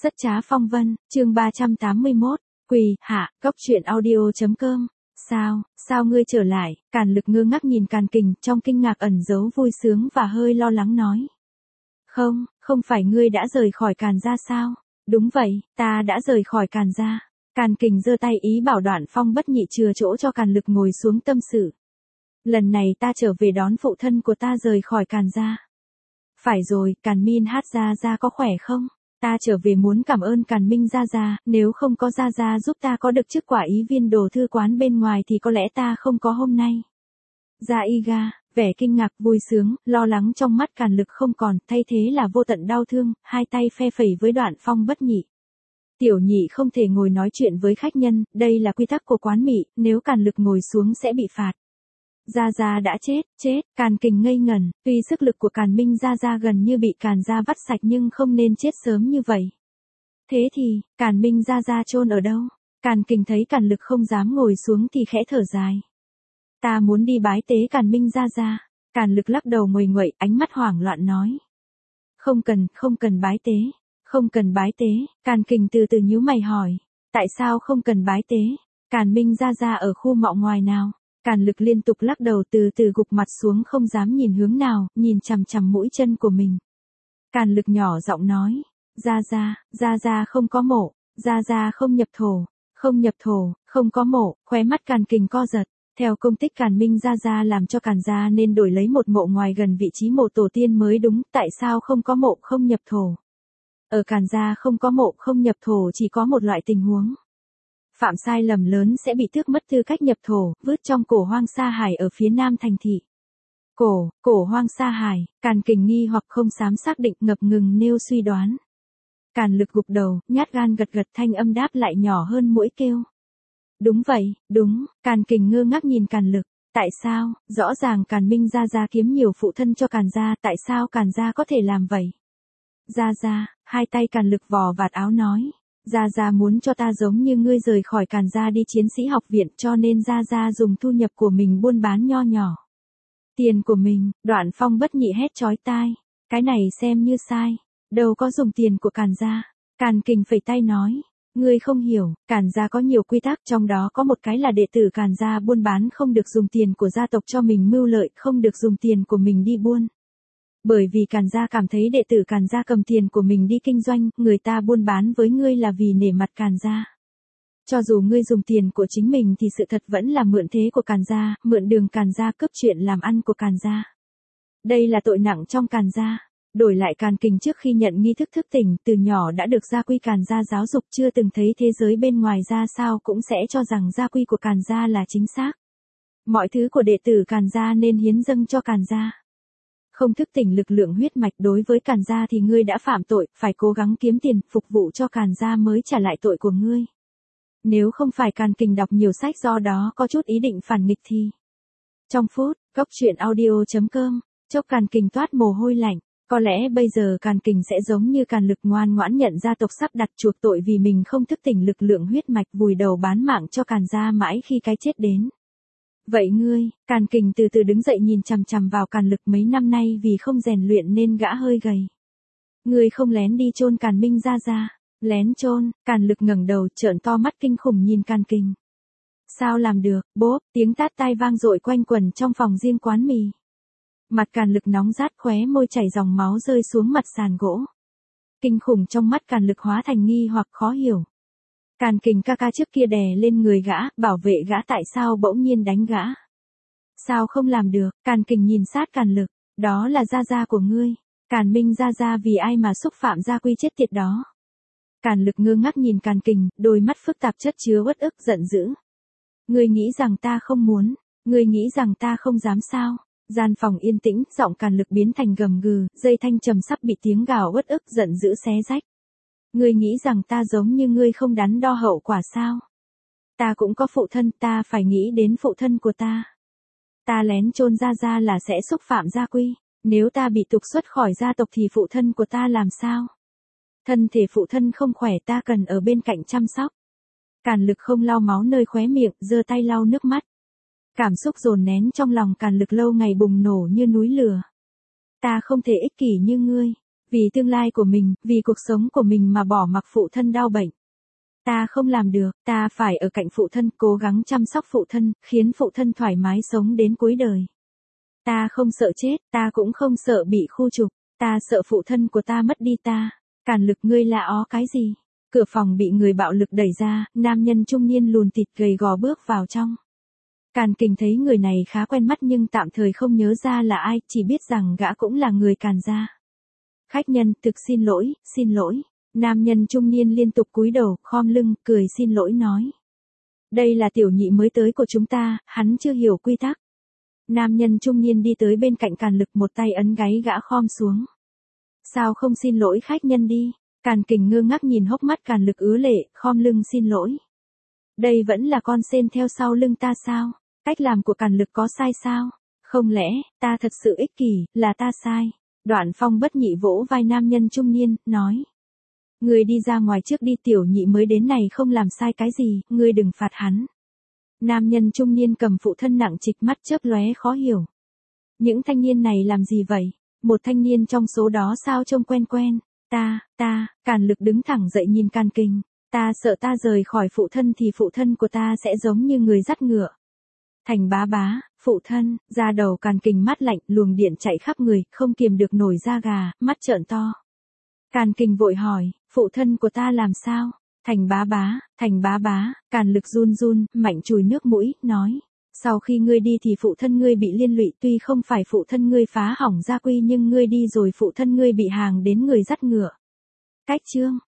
Rất trá phong vân, chương 381, quỳ, hạ, cốc truyện audio.com. Sao ngươi trở lại? Càn Lực ngơ ngác nhìn Càn Kình, trong kinh ngạc ẩn giấu vui sướng và hơi lo lắng nói. Không phải ngươi đã rời khỏi Càn gia sao? Đúng vậy, ta đã rời khỏi Càn gia. Càn Kình giơ tay ý bảo Đoạn Phong Bất Nhị chừa chỗ cho Càn Lực ngồi xuống tâm sự. Lần này ta trở về đón phụ thân của ta rời khỏi Càn gia. Phải rồi, Càn Min Hát gia có khỏe không? Ta trở về muốn cảm ơn Càn Minh gia, nếu không có gia giúp ta có được chức quả ý viên đồ thư quán bên ngoài thì có lẽ ta không có hôm nay. Gia Iga, vẻ kinh ngạc, vui sướng, lo lắng trong mắt Càn Lực không còn, thay thế là vô tận đau thương, hai tay phe phẩy với Đoạn Phong Bất Nhị. Tiểu nhị không thể ngồi nói chuyện với khách nhân, đây là quy tắc của quán Mị, nếu Càn Lực ngồi xuống sẽ bị phạt. Gia đã chết, Càn Kình ngây ngẩn, tuy sức lực của Càn Minh gia gần như bị Càn gia vắt sạch nhưng không nên chết sớm như vậy. Thế thì, Càn Minh gia chôn ở đâu? Càn Kình thấy Càn Lực không dám ngồi xuống thì khẽ thở dài. Ta muốn đi bái tế Càn Minh gia. Càn Lực lắc đầu nguầy nguậy, ánh mắt hoảng loạn nói. Không cần bái tế, không cần bái tế. Càn Kình từ từ nhíu mày hỏi. Tại sao không cần bái tế? Càn Minh gia ở khu mọ ngoài nào? Càn Lực liên tục lắc đầu, từ từ gục mặt xuống không dám nhìn hướng nào, nhìn chằm chằm mũi chân của mình. Càn Lực nhỏ giọng nói, gia không có mộ, gia không nhập thổ, không có mộ. Khóe mắt Càn Kình co giật, theo công tích Càn Minh gia làm cho Càn gia nên đổi lấy một mộ ngoài gần vị trí mộ tổ tiên mới đúng, tại sao không có mộ không nhập thổ? Ở Càn gia không có mộ không nhập thổ chỉ có một loại tình huống. Phạm sai lầm lớn sẽ bị tước mất tư cách nhập thổ, vứt trong cổ hoang sa hải ở phía nam thành thị. Cổ hoang sa hải, Càn Kình nghi hoặc không dám xác định, ngập ngừng nêu suy đoán. Càn Lực gục đầu, nhát gan gật thanh âm đáp lại nhỏ hơn mũi kêu. Đúng vậy, đúng. Càn Kình ngơ ngác nhìn Càn Lực. Tại sao? Rõ ràng Càn Minh gia kiếm nhiều phụ thân cho Càn gia, tại sao Càn gia có thể làm vậy? Gia, hai tay Càn Lực vò vạt áo nói. Gia muốn cho ta giống như ngươi rời khỏi Càn gia đi chiến sĩ học viện, cho nên gia dùng thu nhập của mình buôn bán nho nhỏ. Tiền của mình? Đoạn Phong Bất Nhị hét chói tai. Cái này xem như sai. Đâu có dùng tiền của Càn gia. Càn Kình phẩy tay nói. Ngươi không hiểu, Càn gia có nhiều quy tắc, trong đó có một cái là đệ tử Càn gia buôn bán không được dùng tiền của gia tộc cho mình mưu lợi, không được dùng tiền của mình đi buôn. Bởi vì Càn gia cảm thấy đệ tử Càn gia cầm tiền của mình đi kinh doanh, người ta buôn bán với ngươi là vì nể mặt Càn gia. Cho dù ngươi dùng tiền của chính mình thì sự thật vẫn là mượn thế của Càn gia, mượn đường Càn gia, cướp chuyện làm ăn của Càn gia. Đây là tội nặng trong Càn gia. Đổi lại Càn Kình trước khi nhận nghi thức thức tỉnh, từ nhỏ đã được gia quy Càn gia giáo dục, chưa từng thấy thế giới bên ngoài ra sao cũng sẽ cho rằng gia quy của Càn gia là chính xác. Mọi thứ của đệ tử Càn gia nên hiến dâng cho Càn gia. Không thức tỉnh lực lượng huyết mạch đối với Càn gia thì ngươi đã phạm tội, phải cố gắng kiếm tiền, phục vụ cho Càn gia mới trả lại tội của ngươi. Nếu không phải Càn Kình đọc nhiều sách do đó có chút ý định phản nghịch thì. Trong phút, cốc truyện audio.com, chốc Càn Kình toát mồ hôi lạnh. Có lẽ bây giờ Càn Kình sẽ giống như Càn Lực ngoan ngoãn nhận gia tộc sắp đặt chuộc tội vì mình không thức tỉnh lực lượng huyết mạch, vùi đầu bán mạng cho Càn gia mãi khi cái chết đến. Vậy ngươi? Càn Kình từ từ đứng dậy nhìn chằm chằm vào Càn Lực, mấy năm nay vì không rèn luyện nên gã hơi gầy. Ngươi không lén đi chôn Càn Minh gia? Lén chôn? Càn Lực ngẩng đầu, trợn to mắt kinh khủng nhìn Càn Kình. Sao làm được? Bốp, tiếng tát tai vang dội quanh quẩn trong phòng riêng quán mì. Mặt Càn Lực nóng rát, khóe môi chảy dòng máu rơi xuống mặt sàn gỗ. Kinh khủng trong mắt Càn Lực hóa thành nghi hoặc khó hiểu. Càn Kình ca trước kia đè lên người gã, bảo vệ gã, tại sao bỗng nhiên đánh gã? Sao không làm được? Càn Kình nhìn sát Càn Lực. Đó là gia của ngươi. Càn Minh gia vì ai mà xúc phạm gia quy chết tiệt đó? Càn Lực ngơ ngác nhìn Càn Kình, đôi mắt phức tạp chất chứa uất ức, giận dữ. Ngươi nghĩ rằng ta không muốn? Ngươi nghĩ rằng ta không dám sao? Gian phòng yên tĩnh, giọng Càn Lực biến thành gầm gừ, dây thanh trầm sắp bị tiếng gào uất ức giận dữ xé rách. Ngươi nghĩ rằng ta giống như ngươi không đắn đo hậu quả sao? Ta cũng có phụ thân, ta phải nghĩ đến phụ thân của ta. Ta lén chôn gia là sẽ xúc phạm gia quy, nếu ta bị trục xuất khỏi gia tộc thì phụ thân của ta làm sao? Thân thể phụ thân không khỏe, ta cần ở bên cạnh chăm sóc. Càn Lực không lau máu nơi khóe miệng, giơ tay lau nước mắt. Cảm xúc dồn nén trong lòng Càn Lực lâu ngày bùng nổ như núi lửa. Ta không thể ích kỷ như ngươi. Vì tương lai của mình, vì cuộc sống của mình mà bỏ mặc phụ thân đau bệnh. Ta không làm được, ta phải ở cạnh phụ thân, cố gắng chăm sóc phụ thân, khiến phụ thân thoải mái sống đến cuối đời. Ta không sợ chết, ta cũng không sợ bị khu trục, ta sợ phụ thân của ta mất đi ta. Càn Lực, ngươi la ó cái gì? Cửa phòng bị người bạo lực đẩy ra, nam nhân trung niên lùn thịt gầy gò bước vào trong. Càn Kình thấy người này khá quen mắt nhưng tạm thời không nhớ ra là ai, chỉ biết rằng gã cũng là người Càn gia. Khách nhân, thực xin lỗi, xin lỗi. Nam nhân trung niên liên tục cúi đầu, khom lưng, cười xin lỗi nói. Đây là tiểu nhị mới tới của chúng ta, hắn chưa hiểu quy tắc. Nam nhân trung niên đi tới bên cạnh Càn Lực, một tay ấn gáy gã khom xuống. Sao không xin lỗi khách nhân đi? Càn Kình ngơ ngác nhìn hốc mắt Càn Lực ứa lệ, khom lưng xin lỗi. Đây vẫn là con sên theo sau lưng ta sao? Cách làm của Càn Lực có sai sao? Không lẽ, ta thật sự ích kỷ, là ta sai? Đoạn Phong bất nhị vỗ vai nam nhân trung niên, nói. Ngươi đi ra ngoài trước đi, tiểu nhị mới đến này không làm sai cái gì, ngươi đừng phạt hắn. Nam nhân trung niên cầm phụ thân nặng trịch, mắt chớp lóe khó hiểu. Những thanh niên này làm gì vậy? Một thanh niên trong số đó sao trông quen quen? Càn Lực đứng thẳng dậy nhìn Càn Kình. Ta sợ ta rời khỏi phụ thân thì phụ thân của ta sẽ giống như người dắt ngựa. Thành bá bá, phụ thân, da đầu Càn Kình mát lạnh, luồng điện chạy khắp người, không kiềm được nổi da gà, mắt trợn to. Càn Kình vội hỏi, phụ thân của ta làm sao? Thành bá bá, Càn Lực run run, mạnh chùi nước mũi, nói. Sau khi ngươi đi thì phụ thân ngươi bị liên lụy, tuy không phải phụ thân ngươi phá hỏng gia quy nhưng ngươi đi rồi phụ thân ngươi bị hàng đến người dắt ngựa. Cách chương.